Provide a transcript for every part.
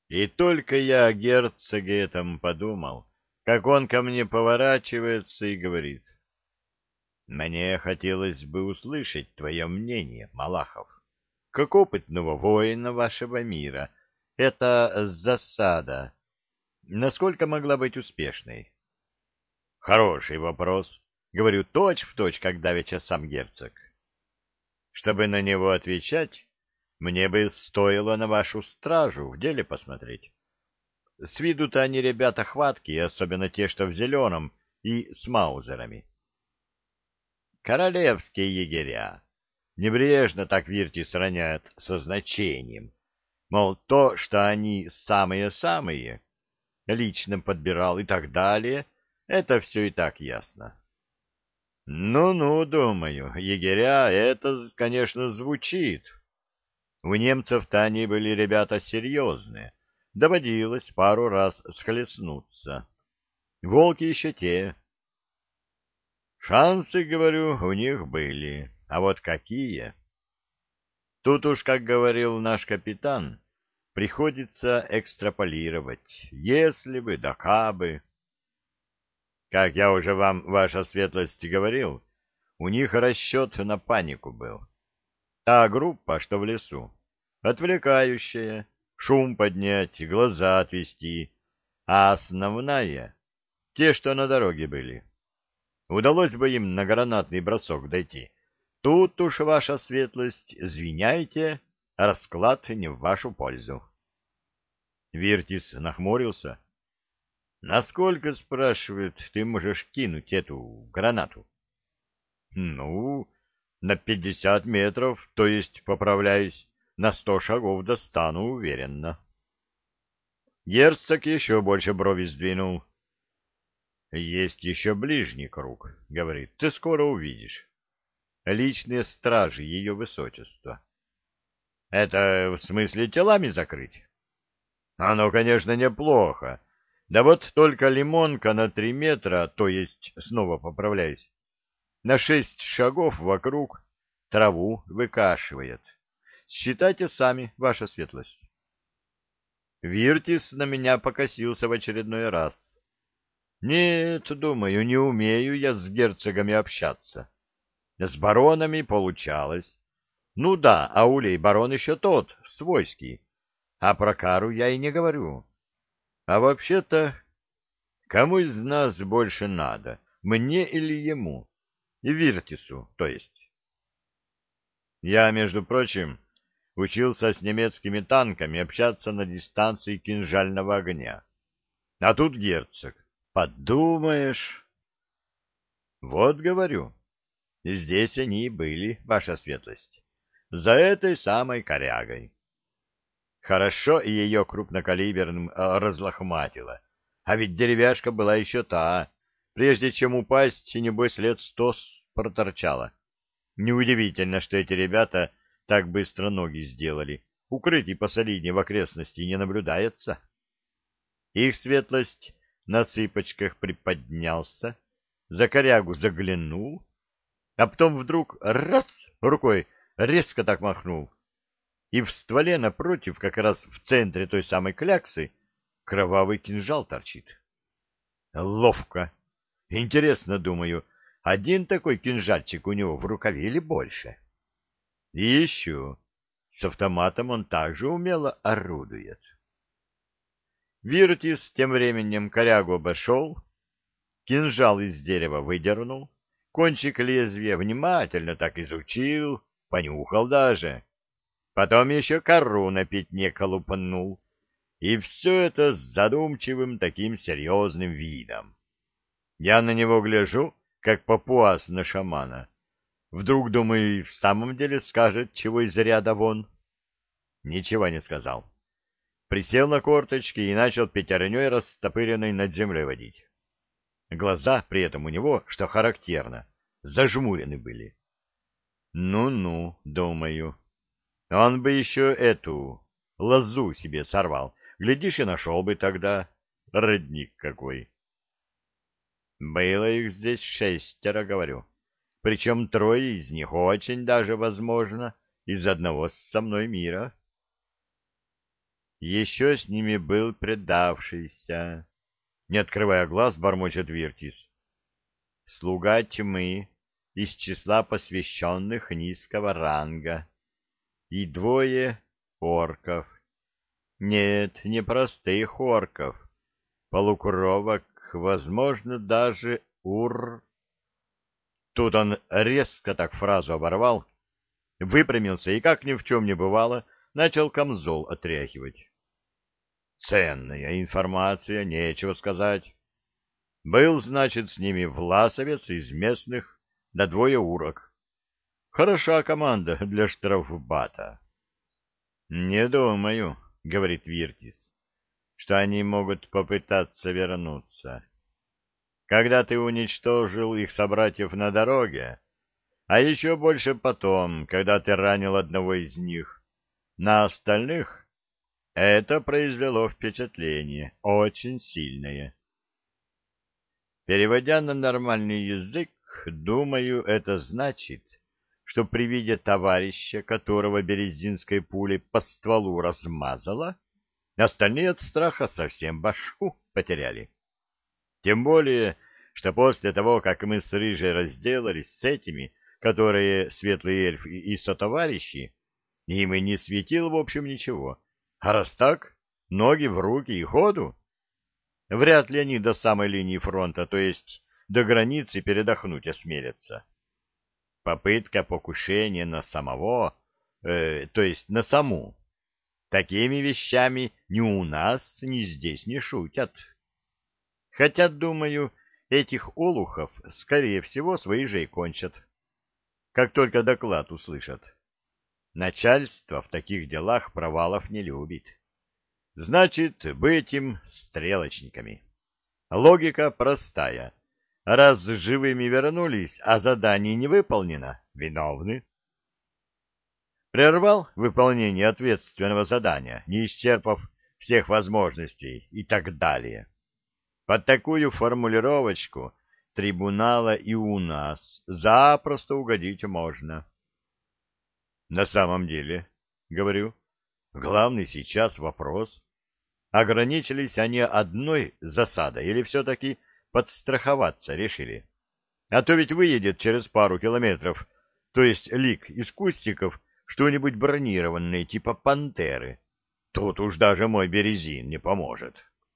И только я о герцоге этом подумал, как он ко мне поворачивается и говорит: «Мне хотелось бы услышать твое мнение, Малахов. Как опытного воина вашего мира, эта засада, насколько могла быть успешной?» «Хороший вопрос», — говорю, точь в точь, как давеча сам герцог. Чтобы на него отвечать, мне бы стоило на вашу стражу в деле посмотреть. С виду-то они ребята хваткие, особенно те, что в зеленом, и с маузерами. Королевские егеря. Небрежно так Виртис роняет со значением. Мол, то, что они самые-самые, лично подбирал и так далее, это все и так ясно. Ну-ну, думаю, егеря, это, конечно, звучит. У немцев-то они были ребята серьезные. Доводилось пару раз схлестнуться. Волки еще те. Шансы, говорю, у них были. А вот какие? Тут уж, как говорил наш капитан, приходится экстраполировать. Если бы, да кабы. Как я уже вам, ваша светлость, говорил, у них расчет на панику был. Та группа, что в лесу, отвлекающая, шум поднять, глаза отвести, а основная — те, что на дороге были. Удалось бы им на гранатный бросок дойти. Тут уж, ваша светлость, извиняйте, расклад не в вашу пользу. Виртис нахмурился. — Насколько, спрашивает, ты можешь кинуть эту гранату? — Ну, на 50 метров, то есть, поправляюсь, на 100 шагов достану уверенно. Герцог еще больше брови сдвинул. — Есть еще ближний круг, — говорит, — ты скоро увидишь. Личные стражи ее высочества. — Это в смысле телами закрыть? — Оно, конечно, неплохо. Да вот только лимонка на 3 метра, то есть, снова поправляюсь, на 6 шагов вокруг траву выкашивает. Считайте сами, ваша светлость. Виртис на меня покосился в очередной раз. Нет, думаю, не умею я с герцогами общаться. С баронами получалось. Ну да, Аулей барон еще тот, свойский. А про кару я и не говорю. А вообще-то, кому из нас больше надо, мне или ему? И Виртису, то есть. Я, между прочим, учился с немецкими танками общаться на дистанции кинжального огня. А тут герцог. Подумаешь. Вот говорю, здесь они и были, ваша светлость, за этой самой корягой. Хорошо ее крупнокалиберным разлохматило, а ведь деревяшка была еще та, прежде чем упасть, небось, лет 100 проторчала. Неудивительно, что эти ребята так быстро ноги сделали. Укрытий посолиднее в окрестности не наблюдается. Их светлость на цыпочках приподнялся, за корягу заглянул, а потом вдруг раз рукой резко так махнул, и в стволе напротив, как раз в центре той самой кляксы, кровавый кинжал торчит. Ловко. Интересно, думаю, один такой кинжальчик у него в рукаве или больше? И еще, с автоматом он также умело орудует. Виртис тем временем корягу обошел, кинжал из дерева выдернул, кончик лезвия внимательно так изучил, понюхал даже. Потом еще кору на пятне колупанул. И все это с задумчивым таким серьезным видом. Я на него гляжу, как папуас на шамана. Вдруг, думаю, и в самом деле скажет, чего из ряда вон. Ничего не сказал. Присел на корточки и начал пятерней растопыренной над землей водить. Глаза при этом у него, что характерно, зажмурены были. Ну-ну, думаю. Он бы еще эту лозу себе сорвал. Глядишь, и нашел бы тогда. Родник какой. Было их здесь 6, говорю. Причем 3 из них очень даже, возможно, из одного со мной мира. Еще с ними был предавшийся. Не открывая глаз, бормочет Виртис. Слуга тьмы из числа посвященных низкого ранга. И двое орков. Нет, не простых орков. Полукровок, возможно, даже Тут он резко так фразу оборвал, выпрямился и, как ни в чем не бывало, начал камзол отряхивать. Ценная информация, нечего сказать. Был, значит, с ними власовец из местных, да двое урок. Хороша команда для штрафбата. — Не думаю, — говорит Виртис, — что они могут попытаться вернуться. Когда ты уничтожил их собратьев на дороге, а еще больше потом, когда ты ранил одного из них, на остальных это произвело впечатление, очень сильное. Переводя на нормальный язык, думаю, это значит, что при виде товарища, которого березинской пулей по стволу размазало, остальные от страха совсем башку потеряли. Тем более, что после того, как мы с Рыжей разделались с этими, которые светлый эльф и сотоварищи, им и не светил, в общем, ничего. А раз так, ноги в руки и ходу. Вряд ли они до самой линии фронта, то есть до границы, передохнуть осмелятся. Попытка покушения на самого, то есть на саму. Такими вещами ни у нас, ни здесь не шутят. Хотя, думаю, этих олухов, скорее всего, свои же и кончат, как только доклад услышат. Начальство в таких делах провалов не любит. Значит, быть им стрелочниками. Логика простая. Раз живыми вернулись, а задание не выполнено, виновны. Прервал выполнение ответственного задания, не исчерпав всех возможностей и так далее. Под такую формулировочку трибунала и у нас запросто угодить можно. На самом деле, говорю, главный сейчас вопрос, ограничились они одной засадой или все-таки подстраховаться решили? А то ведь выедет через пару километров, то есть лик из кустиков, что-нибудь бронированное, типа пантеры. Тут уж даже мой березин не поможет.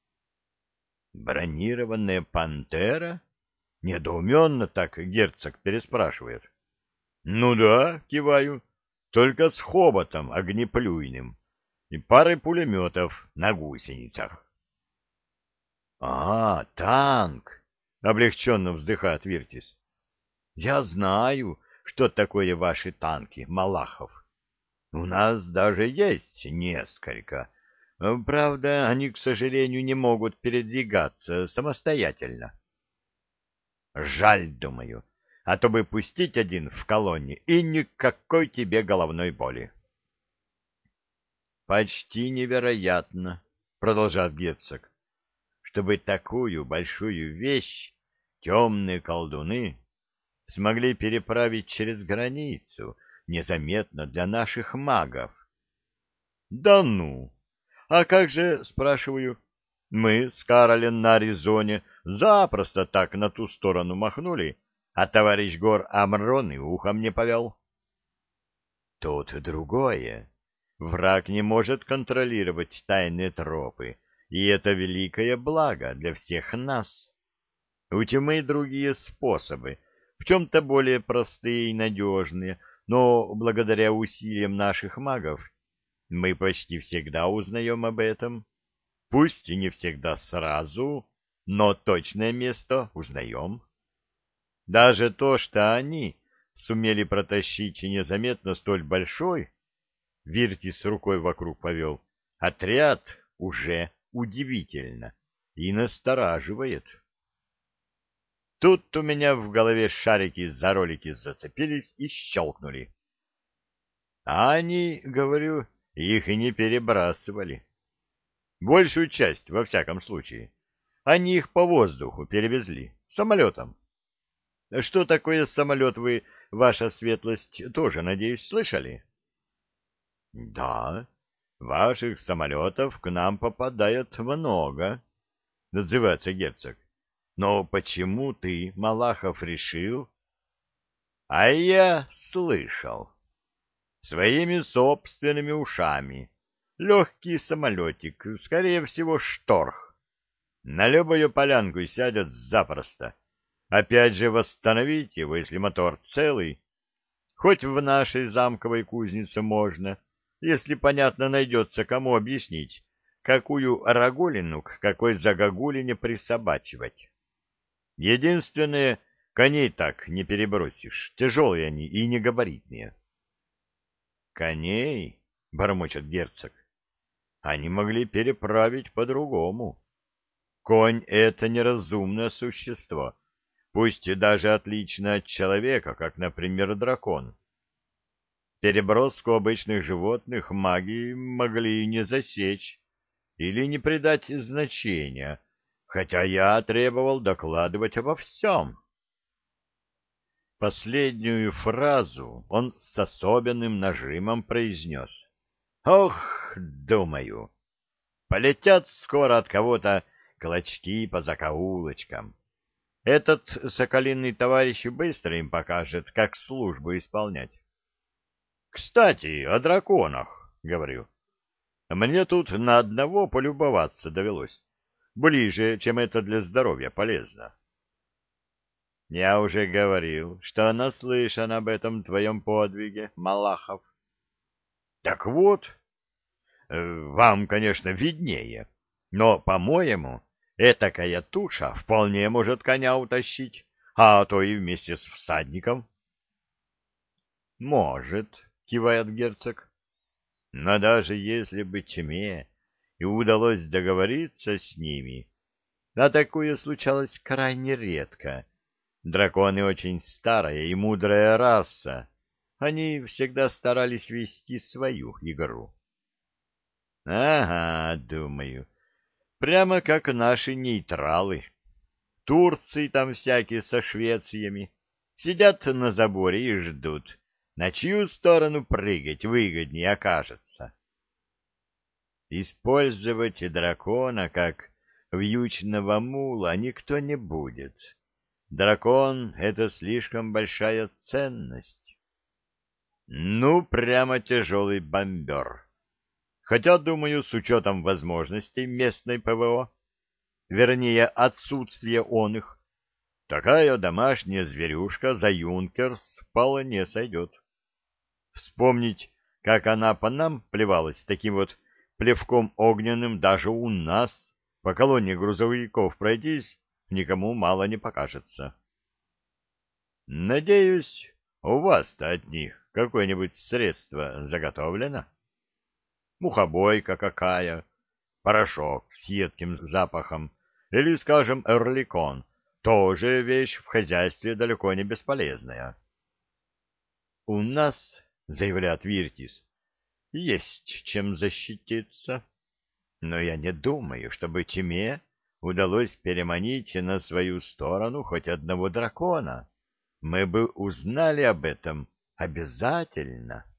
Бронированная пантера? Недоуменно так герцог переспрашивает. Ну да, киваю, только с хоботом огнеплюйным и парой пулеметов на гусеницах. — А, танк! — облегченно вздыхает Виртис. — Я знаю, что такое ваши танки, Малахов. У нас даже есть несколько. Правда, они, к сожалению, не могут передвигаться самостоятельно. Жаль, думаю, а то бы пустить один в колонне, и никакой тебе головной боли. Почти невероятно, продолжал герцог, чтобы такую большую вещь темные колдуны смогли переправить через границу незаметно для наших магов. Да ну! А как же, спрашиваю, мы с Каролем на Аризоне запросто так на ту сторону махнули, а товарищ Гор Амрон и ухом не повел. Тут другое. Враг не может контролировать тайные тропы, и это великое благо для всех нас. У тьмы другие способы, в чем-то более простые и надежные, но благодаря усилиям наших магов мы почти всегда узнаем об этом. Пусть и не всегда сразу, но точное место узнаем. Даже то, что они сумели протащить незаметно столь большой, Виртис рукой вокруг повел, отряд уже удивительно и настораживает. Тут у меня в голове шарики за ролики зацепились и щелкнули. А они, говорю, их и не перебрасывали. Большую часть, во всяком случае. Они их по воздуху перевезли, самолетом. Что такое самолет, вы, ваша светлость, тоже, надеюсь, слышали? — Да, ваших самолетов к нам попадает много, — отзывается герцог. Но почему ты, Малахов, решил? А я слышал. Своими собственными ушами. Легкий самолетик, скорее всего, шторх. На любую полянку сядет запросто. Опять же восстановить его, если мотор целый. Хоть в нашей замковой кузнице можно, если, понятно, найдется кому объяснить, какую рагулину к какой загогулине присобачивать. Единственное, коней так не перебросишь, тяжелые они и негабаритные. Коней, бормочет герцог, они могли переправить по-другому. Конь — это неразумное существо, пусть и даже отличное от человека, как, например, дракон. Переброску обычных животных маги могли не засечь или не придать значения, хотя я требовал докладывать обо всем. Последнюю фразу он с особенным нажимом произнес. «Ох, думаю, полетят скоро от кого-то клочки по закоулочкам. Этот соколиный товарищ быстро им покажет, как службу исполнять». «Кстати, о драконах», — говорю. «Мне тут на одного полюбоваться довелось. Ближе, чем это для здоровья полезно». «Я уже говорил, что наслышан об этом твоем подвиге, Малахов». «Так вот, вам, конечно, виднее, но, по-моему, этакая туша вполне может коня утащить, а то и вместе с всадником». «Может», — кивает герцог, — «но даже если бы тьме и удалось договориться с ними, а такое случалось крайне редко. Драконы очень старая и мудрая раса, они всегда старались вести свою игру». «Ага, думаю, прямо как наши нейтралы. Турции там всякие со Швециями. Сидят на заборе и ждут, на чью сторону прыгать выгоднее окажется». Использовать дракона как вьючного мула никто не будет. Дракон — это слишком большая ценность. Ну, прямо тяжелый бомбер. Хотя, думаю, с учетом возможностей местной ПВО, вернее, отсутствия он их, такая домашняя зверюшка за Юнкерс вполне сойдет. Вспомнить, как она по нам плевалась таким вот плевком огненным даже у нас, по колонне грузовиков пройтись, никому мало не покажется. Надеюсь, у вас-то от них какое-нибудь средство заготовлено? Мухобойка какая, порошок с едким запахом, или, скажем, эрликон, тоже вещь в хозяйстве далеко не бесполезная. — У нас, — заявляет Виртис, — есть чем защититься. Но я не думаю, чтобы тьме удалось переманить на свою сторону хоть одного дракона. Мы бы узнали об этом обязательно.